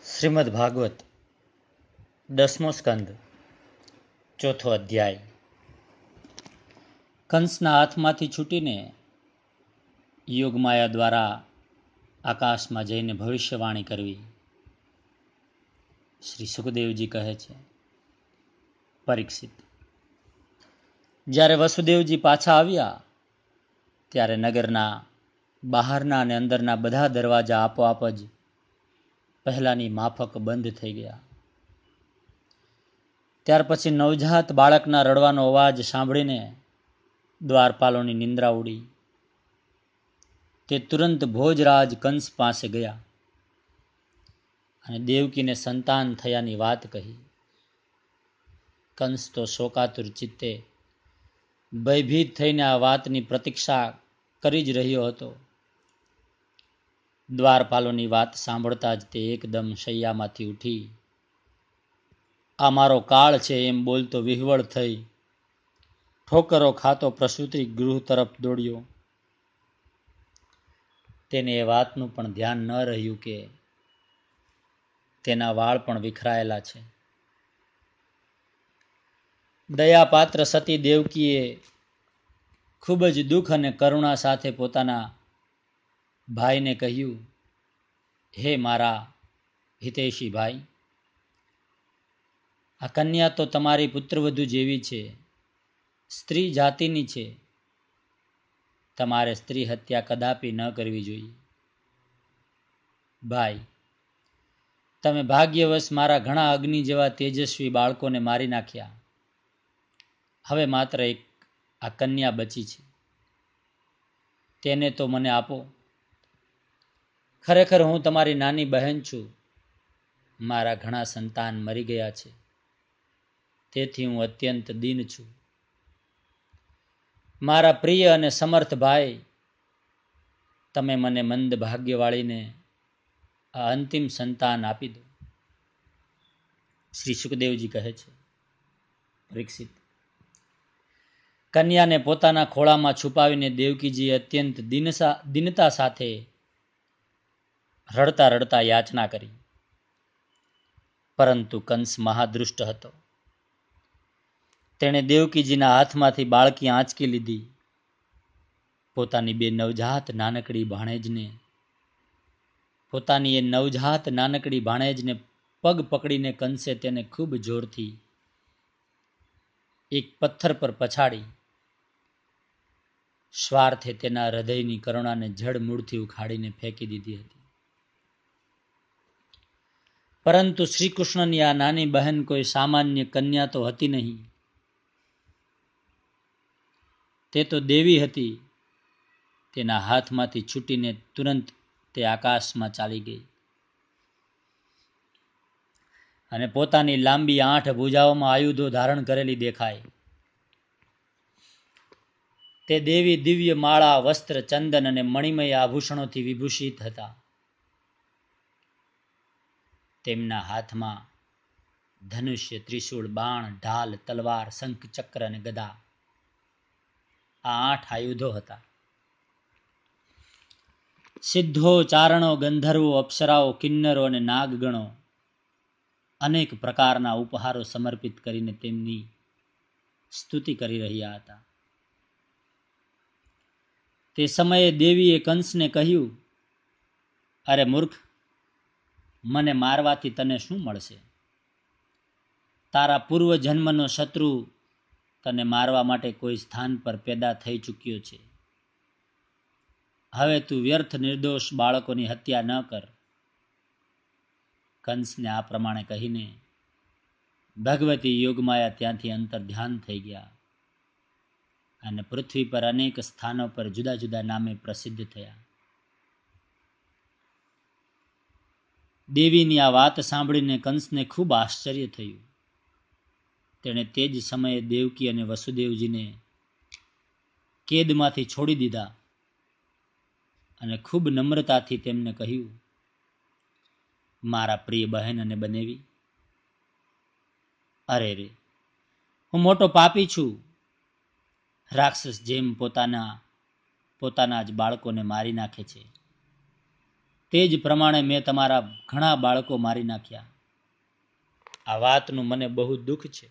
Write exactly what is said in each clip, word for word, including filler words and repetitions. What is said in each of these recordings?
શ્રીમદ ભાગવત દસમો સ્કંદ ચોથો અધ્યાય. કંસના હાથમાંથી છૂટીને યોગમાયા દ્વારા આકાશમાં જઈને ભવિષ્યવાણી કરવી. શ્રી સુખદેવજી કહે છે, પરીક્ષિત, જ્યારે વસુદેવજી પાછા આવ્યા ત્યારે નગરના બહારના અને અંદરના બધા દરવાજા આપોઆપ જ પહેલાની માફક બંધ થઈ ગયા. ત્યાર પછી નવજાત બાળકના રડવાનો અવાજ સાંભળીને દ્વારપાલોની નિંદ્રા ઉડી. તે તુરંત ભોજરાજ કંસ પાસે ગયા અને દેવકીને સંતાન થયાની વાત કહી. કંસ તો શોકાતુર ચિત્તે ભયભીત થઈને આ વાતની પ્રતીક્ષા કરી જ રહ્યો હતો. દ્વારપાલોની વાત સાંભળતા જ તે એકદમ શૈયામાંથી ઉઠી આ મારો કાળ છે એમ બોલતો વિહવળ થઈ ઠોકરો ખાતો પ્રસૂતિ ગૃહ તરફ દોડ્યો. તેને એ વાતનું પણ ધ્યાન ન રહ્યું કે તેના વાળ પણ વિખરાયેલા છે. દયાપાત્ર સતી દેવકીએ ખૂબ જ દુઃખ અને કરુણા સાથે પોતાના ભાઈને કહ્યું, હે મારા હિતૈષી ભાઈ, આ કન્યા તો તમારી પુત્રવધુ જેવી છે, સ્ત્રી જાતિની છે. તમારે સ્ત્રી હત્યા કદાપી ન કરવી જોઈએ. ભાઈ, તમે ભાગ્યવશ મારા ઘણા અગ્નિ જેવા તેજસ્વી બાળકોને મારી નાખ્યા. હવે માત્ર એક આ કન્યા બચી છે, તેને તો મને આપો. ખરેખર હું તમારી નાની બહેન છું. મારા ઘણા સંતાન મરી ગયા છે, તેથી હું અત્યંત દીન છું. મારા પ્રિય અને સમર્થ ભાઈ, તમે મને મંદ ભાગ્યવાળીને આ અંતિમ સંતાન આપી દો. શ્રી સુખદેવજી કહે છે, પરીક્ષિત, કન્યાને પોતાના ખોળામાં છુપાવીને દેવકીજી અત્યંત દીનસા દીનતા સાથે રડતા રડતા યાચના કરી. પરંતુ કંસ મહાદૃષ્ટ હતો. તેણે દેવકીજીના હાથમાંથી બાળકી આંચકી લીધી. પોતાની બે નવજાત નાનકડી ભાણેજને પોતાની એ નવજાત નાનકડી ભાણેજને પગ પકડીને કંસે તેને ખૂબ જોરથી એક પથ્થર પર પછાડી સ્વાર્થે તેના હૃદયની કરુણાને જડમૂળથી ઉખાડીને ફેંકી દીધી હતી. પરંતુ શ્રી કૃષ્ણની આ નાની બહેન કોઈ સામાન્ય કન્યા તો હતી નહીં. તે તો દેવી હતી. તેના હાથમાંથી છૂટીને તુરંત તે આકાશમાં ચાલી ગઈ અને પોતાની લાંબી આઠ ભુજાઓમાં આયુધો ધારણ કરેલી દેખાય. તે દેવી દિવ્ય માળા, વસ્ત્ર, ચંદન અને મણિમય આભૂષણોથી વિભૂષિત હતા. તેમના હાથમાં ધનુષ્ય, ત્રિશૂળ, બાણ, ઢાલ, તલવાર, શંખ, ચક્ર અને ગદા, આ આઠ આયુધો હતા. સિદ્ધો, ચારણો, ગંધર્વો, અપ્સરાઓ, કિન્નરો અને નાગગણો અનેક પ્રકારના ઉપહારો સમર્પિત કરીને તેમની સ્તુતિ કરી રહ્યા હતા. તે સમયે દેવીએ કંસને કહ્યું, અરે મૂર્ખ, મને મારવાથી તને શું મળશે? તારા પૂર્વ જન્મનો શત્રુ તને મારવા માટે કોઈ સ્થાન પર પેદા થઈ ચૂક્યો છે. હવે તું વ્યર્થ નિર્દોષ બાળકોની હત્યા ન કર. કંસને આ પ્રમાણે કહીને ભગવતી યોગમાયા ત્યાંથી અંતર ધ્યાન થઈ ગયા અને પૃથ્વી પર અનેક સ્થાનો પર જુદા જુદા નામે પ્રસિદ્ધ થયા. દેવીની આ વાત સાંભળીને કંસને ખૂબ આશ્ચર્ય થયું. તેણે તે જ સમયે દેવકી અને વસુદેવજીને કેદમાંથી છોડી દીધા અને ખૂબ નમ્રતાથી તેમને કહ્યું, મારા પ્રિય બહેન અને બનેવી, અરે રે, હું મોટો પાપી છું. રાક્ષસ જેમ પોતાના પોતાના જ બાળકોને મારી નાખે છે. તે જ પ્રમાણે મેં તમારા ઘણા બાળકો મારી નાખ્યા. આ વાતનું મને બહુ દુઃખ છે.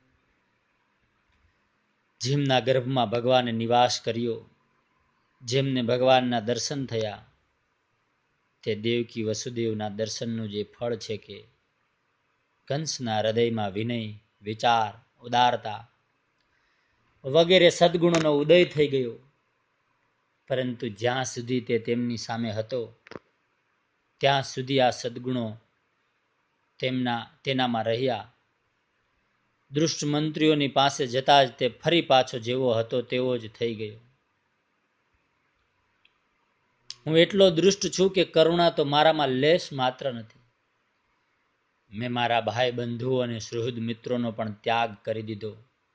જેમના ગર્ભમાં ભગવાને નિવાસ કર્યો, જેમને ભગવાનના દર્શન થયા, તે દેવકી વસુદેવના દર્શનનું જે ફળ છે કે કંસના હૃદયમાં વિનય, વિચાર, ઉદારતા વગેરે સદગુણોનો ઉદય થઈ ગયો. પરંતુ જ્યાં સુધી તે તેમની સામે હતો ત્યાં સુધી આ સદગુણો તેમના તેનામાં રહ્યા. દુષ્ટ મંત્રીઓની પાસે જતા જ તે ફરી પાછો જેવો હતો તેવો જ થઈ ગયો. હું એટલો દુષ્ટ છું કે કરુણા તો મારામાં લેશ માત્ર નથી. મેં મારા ભાઈ બંધુઓ અને સુહૃદ મિત્રોનો પણ ત્યાગ કરી દીધો.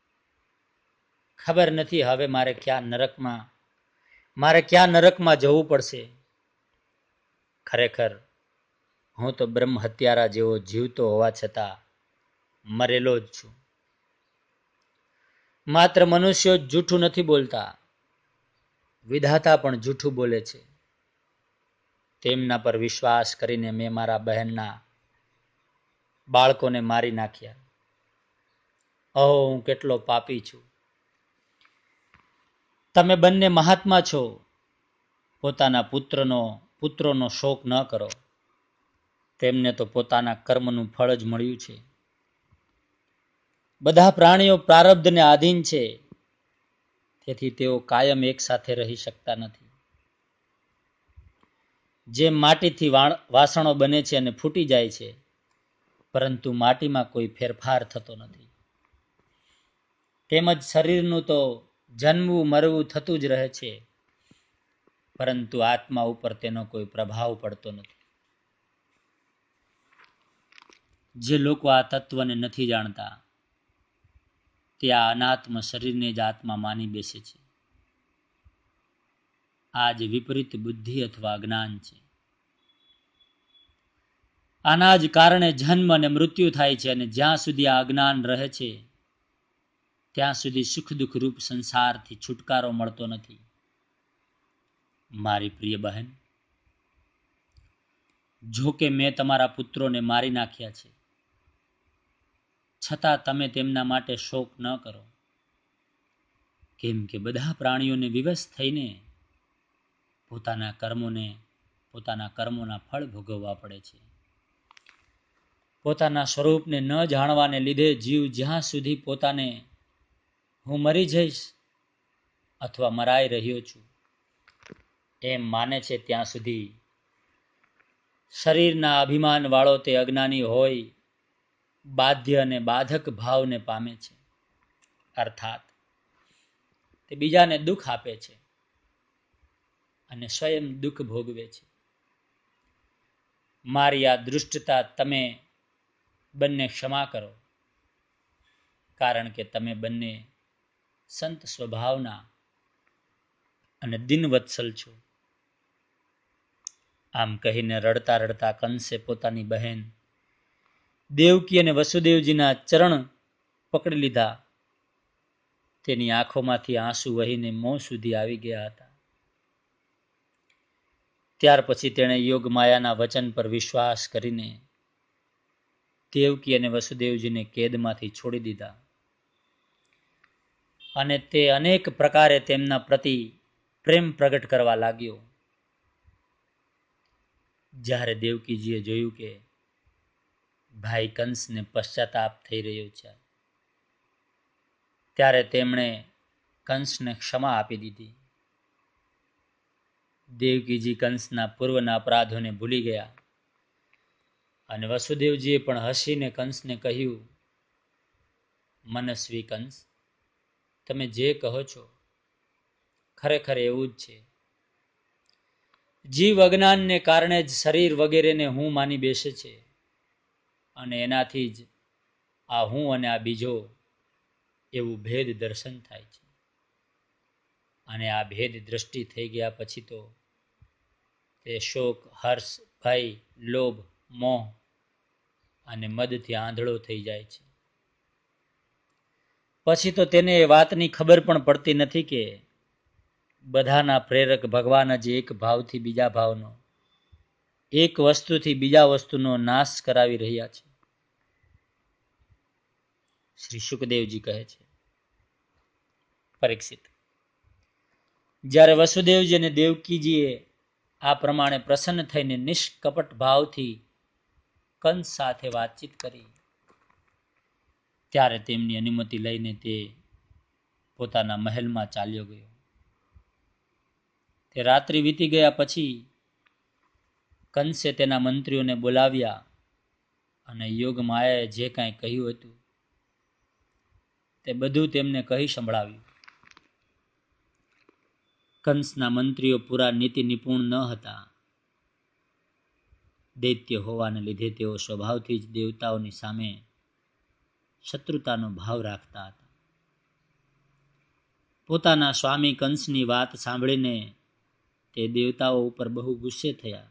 ખબર નથી હવે મારે ક્યાં નરકમાં મારે ક્યાં નરકમાં જવું પડશે. ખરેખર હું તો બ્રહ્મ હત્યારા જેવો જીવતો હોવા છતાં મરેલો જ છું. માત્ર મનુષ્યો જ જૂઠું નથી બોલતા, વિધાતા પણ જૂઠું બોલે છે. તેમના પર વિશ્વાસ કરીને મેં મારા બહેનના બાળકોને મારી નાખ્યા. ઓહ, હું કેટલો પાપી છું. તમે બંને મહાત્મા છો. પોતાના પુત્રનો પુત્રોનો શોક ન કરો. તેમને તો પોતાના કર્મનું ફળ જ મળ્યું છે. બધા પ્રાણીઓ પ્રારબ્ધને આધીન છે, તેથી તેઓ કાયમ એક સાથે રહી શકતા નથી. જેમ માટીથી વાસણો બને છે અને ફૂટી જાય છે, પરંતુ માટીમાં કોઈ ફેરફાર થતો નથી. તેમજ શરીરનું તો જન્મવું મરવું થતું જ રહે છે, પરંતુ આત્મા ઉપર તેનો કોઈ પ્રભાવ પડતો નથી. જે લોકો આ તત્વને નથી જાણતા તે આ અનાત્મ શરીરને જ આત્મા માની બેસે છે. આ જ વિપરીત બુદ્ધિ અથવા અજ્ઞાન છે. આના જ કારણે જન્મ અને મૃત્યુ થાય છે, અને જ્યાં સુધી આ અજ્ઞાન રહે છે ત્યાં સુધી સુખ દુઃખ રૂપ સંસારથી છુટકારો મળતો નથી. મારી પ્રિય બહેન, જો કે મેં તમારા પુત્રોને મારી નાખ્યા છે, છતાં તમે તેમના માટે શોક ન કરો, કેમ કે બધા પ્રાણીઓને વિવશ થઈને પોતાના કર્મોને પોતાના કર્મોના ફળ ભોગવવા પડે છે. પોતાના સ્વરૂપને ન જાણવાને લીધે જીવ જ્યાં સુધી પોતાને હું મરી જઈશ અથવા મરાઈ રહ્યો છું એમ માને છે ત્યાં સુધી શરીરના અભિમાન વાળો તે અજ્ઞાની હોય બાધ્ય અને બાધક ભાવને પામે છે. અર્થાત તે બીજાને દુઃખ આપે છે અને સ્વયં દુઃખ ભોગવે છે. મારી આ દૃષ્ટતા તમે બંને ક્ષમા કરો, કારણ કે તમે બંને સંત સ્વભાવના અને દિનવત્સલ છો. આમ કહીને રડતા રડતા કંસે પોતાની બહેન દેવકી અને વસુદેવજીના ચરણ પકડી લીધા. તેની આંખોમાંથી આંસુ વહીને મોં સુધી આવી ગયા હતા. ત્યાર પછી તેણે યોગ માયાના વચન પર વિશ્વાસ કરીને દેવકી અને વસુદેવજીને કેદમાંથી છોડી દીધા, અને તે અનેક પ્રકારે તેમના પ્રતિ પ્રેમ પ્રગટ કરવા લાગ્યો. જ્યારે દેવકીજીએ જોયું કે ભાઈ કંસને પશ્ચાતાપ થઈ રહ્યો છે, ત્યારે તેમણે કંસને ક્ષમા આપી દીધી. દેવકીજી કંસના પૂર્વના અપરાધોને ભૂલી ગયા, અને વસુદેવજીએ પણ હસીને કંસને કહ્યું, મનસ્વી કંસ, તમે જે કહો છો ખરેખર એવું જ છે. જીવ અજ્ઞાનને કારણે જ શરીર વગેરેને હું માની બેસે છે, અને એનાથી જ આ હું અને આ બીજો એવું ભેદ દર્શન થાય છે. અને આ ભેદ દ્રષ્ટિ થઈ ગયા પછી તો તે શોક, હર્ષ, ભય, લોભ, મોહ અને મદથી આંધળો થઈ જાય છે. પછી તો તેને એ વાતની ખબર પણ પડતી નથી કે બધાના પ્રેરક ભગવાન જ એક ભાવથી બીજા ભાવનો એક વસ્તુથી બીજા વસ્તુનો નાશ કરાવી રહ્યા છે. શ્રી શુકદેવજી કહે છે, પરીક્ષિત, જ્યારે વસુદેવજી અને દેવકીજીએ આ પ્રમાણે પ્રસન્ન થઈને નિષ્કપટ ભાવથી કંસ સાથે વાતચીત કરી, ત્યારે તેમની અનુમતિ લઈને તે પોતાના મહેલમાં ચાલ્યો ગયો. તે રાત્રિ વીતી ગયા પછી કંસે તેના મંત્રીઓને બોલાવ્યા અને યોગ માયાએ જે કાંઈ કહ્યું હતું તે બધું તેમને કહી સંભળાવ્યું. કંસના મંત્રીઓ પૂરા નીતિ નિપુણ ન હતા. દૈત્ય હોવાને લીધે તેઓ સ્વભાવથી જ દેવતાઓની સામે શત્રુતાનો ભાવ રાખતા હતા. પોતાના સ્વામી કંસની વાત સાંભળીને તે દેવતાઓ ઉપર બહુ ગુસ્સે થયા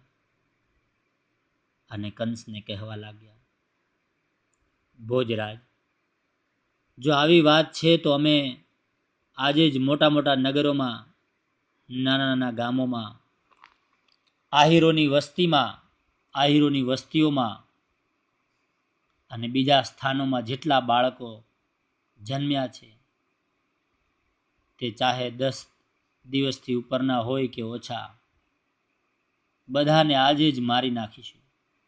અને કંસને કહેવા લાગ્યા, ભોજરાજ, જો આવી વાત છે તો અમે આજે જ મોટા મોટા નગરોમાં, નાના નાના ગામોમાં, આહીરોની વસ્તીમાં, આહીરોની વસ્તીઓમાં અને બીજા સ્થાનોમાં જેટલા બાળકો જન્મ્યા છે તે ચાહે દસ દિવસથી ઉપરના હોય કે ઓછા, બધાને આજે જ મારી નાખીશું.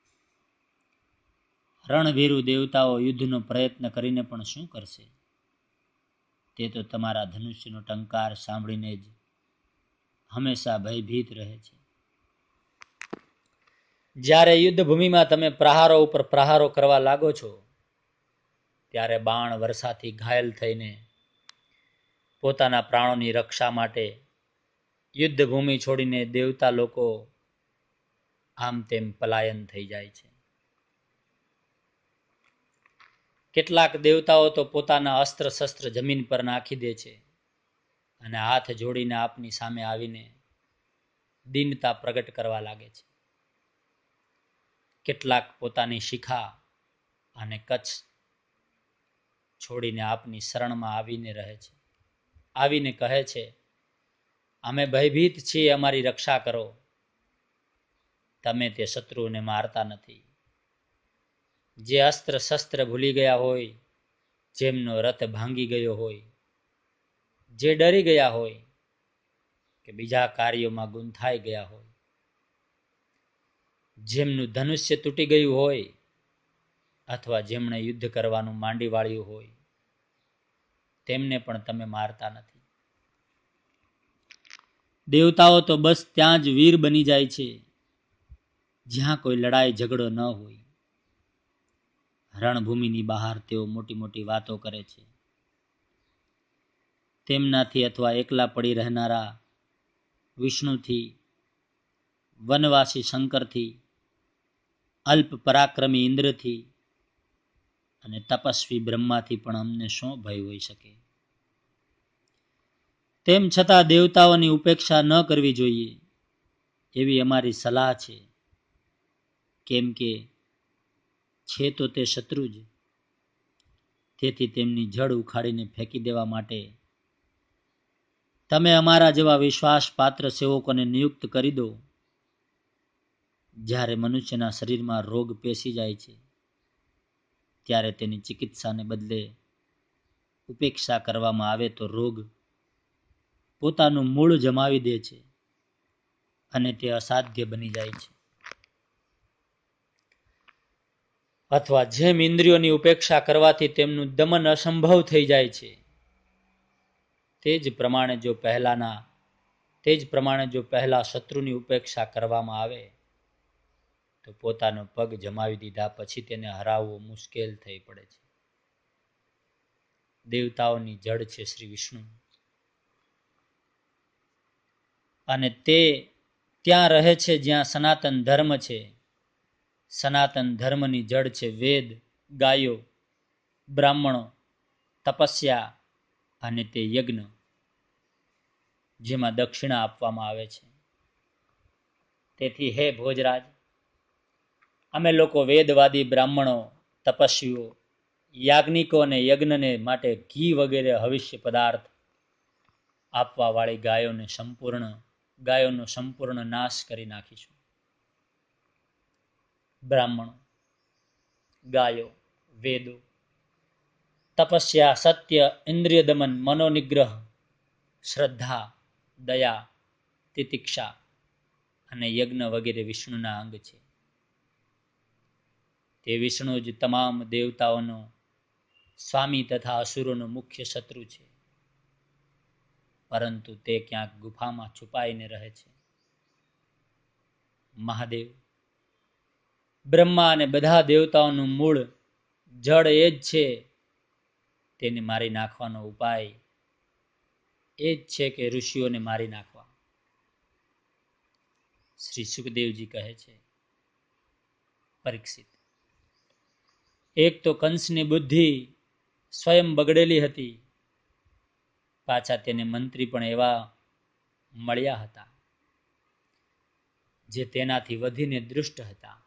રણભીરુ દેવતાઓ યુદ્ધનો પ્રયત્ન કરીને પણ શું કરશે? તે તો તમારા ધનુષ્યનો ટંકાર સાંભળીને જ હંમેશા ભયભીત રહે છે. જ્યારે યુદ્ધ ભૂમિમાં તમે પ્રહારો ઉપર પ્રહારો કરવા લાગો છો ત્યારે બાણ વર્ષાથી ઘાયલ થઈને પોતાના પ્રાણોની રક્ષા માટે યુદ્ધ ભૂમિ છોડીને દેવતા લોકો આમ તેમ પલાયન થઈ જાય છે. કેટલાક દેવતાઓ તો પોતાના અસ્ત્ર શસ્ત્ર જમીન પર નાખી દે છે અને હાથ જોડીને આપની સામે આવીને દીનતા પ્રગટ કરવા લાગે છે. કેટલાક પોતાની શિખા અને કચ્છ છોડીને આપની શરણમાં આવીને રહે છે, આવીને કહે છે, અમે ભયભીત છીએ, અમારી રક્ષા કરો. તમે તે શત્રુઓને મારતા નથી. જે અસ્ત્ર શસ્ત્ર ભૂલી ગયા હોય, જેમનો રથ ભાંગી ગયો હોય, જે ડરી ગયા હોય કે બીજા કાર્યોમાં ગુંથાઈ ગયા હોય, જેમનું ધનુષ્ય તૂટી ગયું હોય અથવા જેમણે યુદ્ધ કરવાનું માંડી વાળ્યું હોય, તેમને પણ તમે મારતા નથી. દેવતાઓ તો બસ ત્યાં જ વીર બની જાય છે જ્યાં કોઈ લડાઈ ઝઘડો ન હોય. રણભૂમિની બહાર તેઓ મોટી મોટી વાતો કરે છે. તેમનાથી અથવા એકલા પડી રહેનારા વિષ્ણુથી, વનવાસી શંકરથી, અલ્પ પરાક્રમી ઇન્દ્રથી અને તપસ્વી બ્રહ્માથી પણ અમને શું ભય હોઈ શકે? તેમ છતાં દેવતાઓની ઉપેક્ષા ન કરવી જોઈએ એવી અમારી સલાહ છે, કેમ કે છે તો તે શત્રુ જ. તેથી તેમની જડ ઉખાડીને ફેંકી દેવા માટે તમે અમારા જેવા વિશ્વાસપાત્ર સેવકોને નિયુક્ત કરી દો. જ્યારે મનુષ્યના શરીરમાં રોગ પેસી જાય છે ત્યારે તેની ચિકિત્સાને બદલે ઉપેક્ષા કરવામાં આવે તો રોગ પોતાનું મૂળ જમાવી દે છે અને તે અસાધ્ય બની જાય છે. અથવા જેમ ઇન્દ્રિયોની ઉપેક્ષા કરવાથી તેમનું દમન અસંભવ થઈ જાય છે, તે જ પ્રમાણે જો પહેલાના તે જ પ્રમાણે જો પહેલા શત્રુની ઉપેક્ષા કરવામાં આવે તો પોતાનો પગ જમાવી દીધા પછી તેને હરાવવો મુશ્કેલ થઈ પડે છે. દેવતાઓની જડ છે શ્રી વિષ્ણુ અને તે ત્યાં રહે છે જ્યાં સનાતન ધર્મ છે. સનાતન ધર્મની જડ છે વેદ, ગાયો, બ્રાહ્મણો, તપસ્યા અને તે યજ્ઞ જેમાં દક્ષિણા આપવામાં આવે છે. તેથી હે ભોજરાજ, અમે લોકો વેદવાદી બ્રાહ્મણો, તપસ્વીઓ, યાજ્ઞિકો અને યજ્ઞને માટે ઘી વગેરે હવિષ્ય પદાર્થ આપવા વાળી ગાયોને સંપૂર્ણ ગાયોનો સંપૂર્ણ નાશ કરી નાખીશું. બ્રાહ્મણો, ગાયો, વેદો, તપસ્યા, સત્ય, ઇન્દ્રિય દમન, મનોનિગ્રહ, શ્રદ્ધા, દયા, તિતિક્ષા અને યજ્ઞ વગેરે વિષ્ણુના અંગ છે. તે વિષ્ણુ જ તમામ દેવતાઓનો સ્વામી તથા અસુરોનો મુખ્ય શત્રુ છે, પરંતુ તે ક્યાંક ગુફામાં છુપાઈને રહે છે. મહાદેવ, બ્રહ્મા અને બધા દેવતાઓનું મૂળ જળ એ જ છે. તેને મારી નાખવાનો ઉપાય એ જ છે કે ઋષિઓને મારી નાખવા. શ્રી સુખદેવજી કહે છે, પરીક્ષિત, એક તો કંસની બુદ્ધિ સ્વયં બગડેલી હતી, પાછા તેને મંત્રી પણ એવા મળ્યા હતા જે તેનાથી વધીને દૃષ્ટ હતા.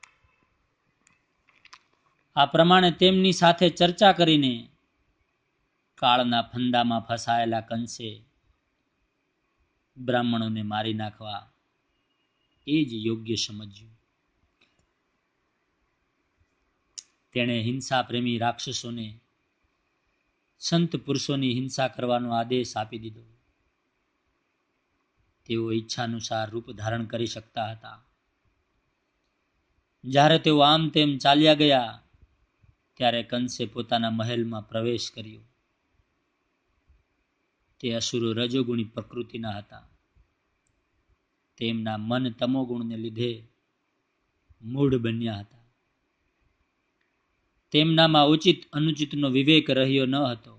આ પ્રમાણે તેમની સાથે ચર્ચા કરીને કાળના ફંદામાં ફસાયેલા કંસે બ્રાહ્મણોને મારી નાખવા એ જ યોગ્ય સમજ્યું. તેણે હિંસા પ્રેમી રાક્ષસોને સંત પુરુષોની હિંસા કરવાનો આદેશ આપી દીધો. તેઓ ઈચ્છાનુસાર રૂપ ધારણ કરી શકતા હતા. જ્યારે તેઓ આમ તેમ ચાલ્યા ગયા ત્યારે કંસે પોતાના મહેલમાં પ્રવેશ કર્યો. તે અસુરો રજોગુણી પ્રકૃતિના હતા. તેમના મન તમોગુણને લીધે મૂઢ બન્યા હતા. તેમનામાં ઉચિત અનુચિતનો વિવેક રહ્યો ન હતો.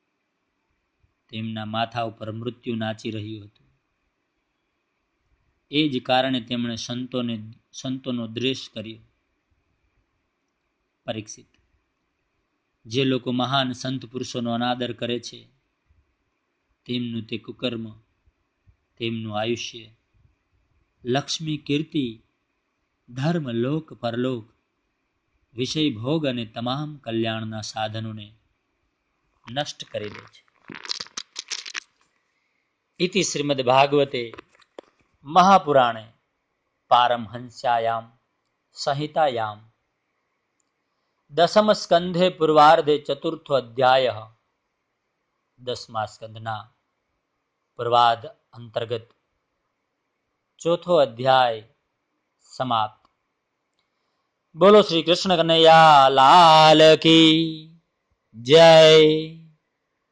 તેમના માથા ઉપર મૃત્યુ નાચી રહ્યું હતું. એ જ કારણે તેમણે સંતોને સંતોનો દ્વેષ કર્યો. પરીક્ષિત, જે લોકો મહાન સંત પુરુષોનો અનાદર કરે છે તેમનું તે કુકર્મ, તેમનું આયુષ્ય, લક્ષ્મી, કીર્તિ, ધર્મ, લોક પરલોક, વિષય ભોગ અને તમામ કલ્યાણના સાધનોને નષ્ટ કરી દે છે. ઇતિ શ્રીમદ ભાગવતે મહાપુરાણે પારમહંસ્યાયામ સંહિતાયામ દસમ સ્કંધે પૂર્વાર્ધે ચતુર્થો અધ્યાય. દસમા સ્કંધના પૂર્વાર્ધ અંતર્ગત ચોથો અધ્યાય સમાપ્ત. બોલો શ્રી કૃષ્ણ કનૈયા લાલ કી જય.